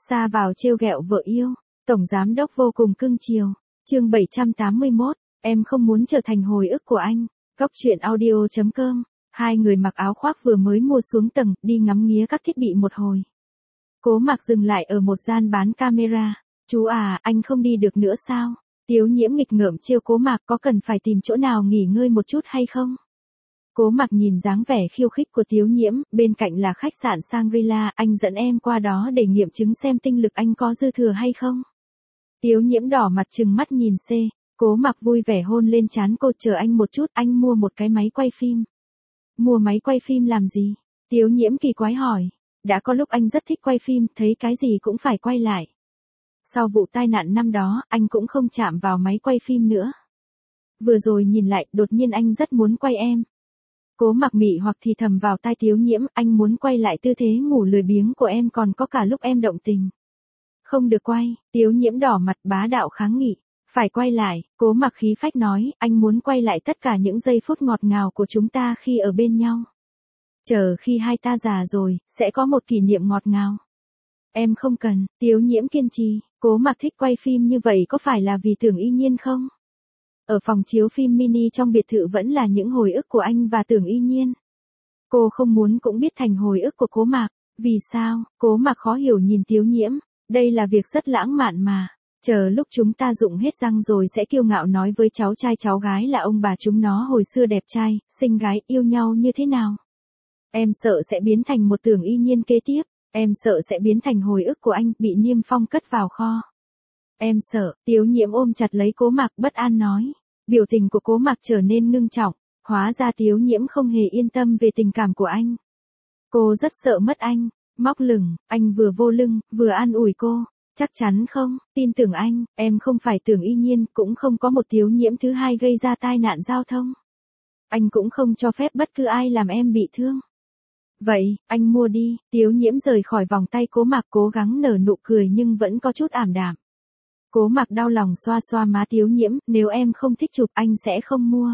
Ra vào trêu ghẹo vợ yêu, tổng giám đốc vô cùng cưng chiều. Chương 781, em không muốn trở thành hồi ức của anh. Góc truyện audio.com. Hai người mặc áo khoác vừa mới mua xuống tầng, đi ngắm nghía các thiết bị một hồi. Cố Mặc dừng lại ở một gian bán camera. Chú à, anh không đi được nữa sao? Tiếu Nhiễm nghịch ngợm trêu Cố Mặc, có cần phải tìm chỗ nào nghỉ ngơi một chút hay không? Cố Mặc nhìn dáng vẻ khiêu khích của Tiếu Nhiễm, bên cạnh là khách sạn Shangri-La, anh dẫn em qua đó để nghiệm chứng xem tinh lực anh có dư thừa hay không. Tiếu Nhiễm đỏ mặt trừng mắt nhìn C. Cố Mặc vui vẻ hôn lên trán cô, chờ anh một chút, anh mua một cái máy quay phim. Mua máy quay phim làm gì? Tiếu Nhiễm kỳ quái hỏi. Đã có lúc anh rất thích quay phim, thấy cái gì cũng phải quay lại. Sau vụ tai nạn năm đó, anh cũng không chạm vào máy quay phim nữa. Vừa rồi nhìn lại, đột nhiên anh rất muốn quay em. Cố Mặc mị hoặc thì thầm vào tai Tiếu Nhiễm, anh muốn quay lại tư thế ngủ lười biếng của em, còn có cả lúc em động tình. Không được quay, Tiếu Nhiễm đỏ mặt bá đạo kháng nghị. Phải quay lại, Cố Mặc khí phách nói, anh muốn quay lại tất cả những giây phút ngọt ngào của chúng ta khi ở bên nhau. Chờ khi hai ta già rồi, sẽ có một kỷ niệm ngọt ngào. Em không cần, Tiếu Nhiễm kiên trì. Cố Mặc thích quay phim như vậy có phải là vì Tưởng Y Nhiên không? Ở phòng chiếu phim mini trong biệt thự vẫn là những hồi ức của anh và Tưởng Y Nhiên. Cô không muốn cũng biết thành hồi ức của Cố Mặc. Vì sao? Cố Mặc khó hiểu nhìn Tiếu Nhiễm. Đây là việc rất lãng mạn mà. Chờ lúc chúng ta rụng hết răng rồi sẽ kiêu ngạo nói với cháu trai cháu gái là ông bà chúng nó hồi xưa đẹp trai, xinh gái, yêu nhau như thế nào. Em sợ sẽ biến thành một Tưởng Y Nhiên kế tiếp. Em sợ sẽ biến thành hồi ức của anh, bị Niêm Phong cất vào kho. Em sợ, Tiếu Nhiễm ôm chặt lấy Cố Mặc bất an nói. Biểu tình của Cố Mặc trở nên ngưng trọng, hóa ra Tiếu Nhiễm không hề yên tâm về tình cảm của anh. Cô rất sợ mất anh, móc lửng, anh vừa vô lưng, vừa an ủi cô. Chắc chắn không, tin tưởng anh, em không phải Tưởng Y Nhiên, cũng không có một Tiếu Nhiễm thứ hai gây ra tai nạn giao thông. Anh cũng không cho phép bất cứ ai làm em bị thương. Vậy, anh mua đi. Tiếu Nhiễm rời khỏi vòng tay Cố Mặc, cố gắng nở nụ cười nhưng vẫn có chút ảm đạm. Cố Mặc đau lòng xoa xoa má Tiếu Nhiễm, nếu em không thích chụp anh sẽ không mua.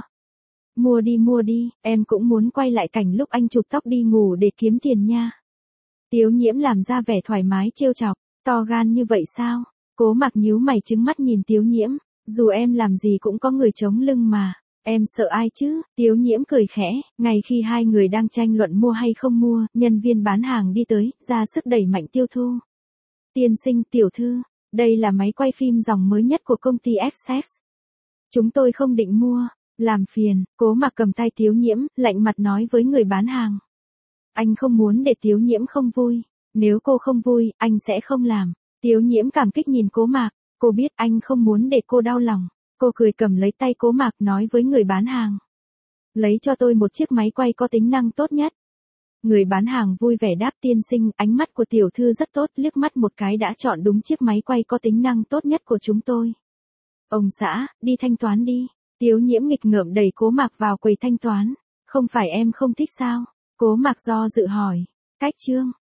Mua đi, em cũng muốn quay lại cảnh lúc anh chụp tóc đi ngủ để kiếm tiền nha. Tiếu Nhiễm làm ra vẻ thoải mái trêu chọc, to gan như vậy sao? Cố Mặc nhíu mày trừng mắt nhìn Tiếu Nhiễm, dù em làm gì cũng có người chống lưng mà. Em sợ ai chứ? Tiếu Nhiễm cười khẽ, ngay khi hai người đang tranh luận mua hay không mua, nhân viên bán hàng đi tới, ra sức đẩy mạnh tiêu thụ. Tiên sinh, tiểu thư, đây là máy quay phim dòng mới nhất của công ty Access. Chúng tôi không định mua, làm phiền. Cố Mặc cầm tay Tiếu Nhiễm, lạnh mặt nói với người bán hàng. Anh không muốn để Tiếu Nhiễm không vui. Nếu cô không vui, anh sẽ không làm. Tiếu Nhiễm cảm kích nhìn Cố Mặc, cô biết anh không muốn để cô đau lòng. Cô cười cầm lấy tay Cố Mặc nói với người bán hàng. Lấy cho tôi một chiếc máy quay có tính năng tốt nhất. Người bán hàng vui vẻ đáp, tiên sinh, ánh mắt của tiểu thư rất tốt, liếc mắt một cái đã chọn đúng chiếc máy quay có tính năng tốt nhất của chúng tôi. Ông xã, đi thanh toán đi. Tiếu Nhiễm nghịch ngợm đẩy Cố Mặc vào quầy thanh toán. Không phải em không thích sao? Cố Mặc do dự hỏi. Cách chương.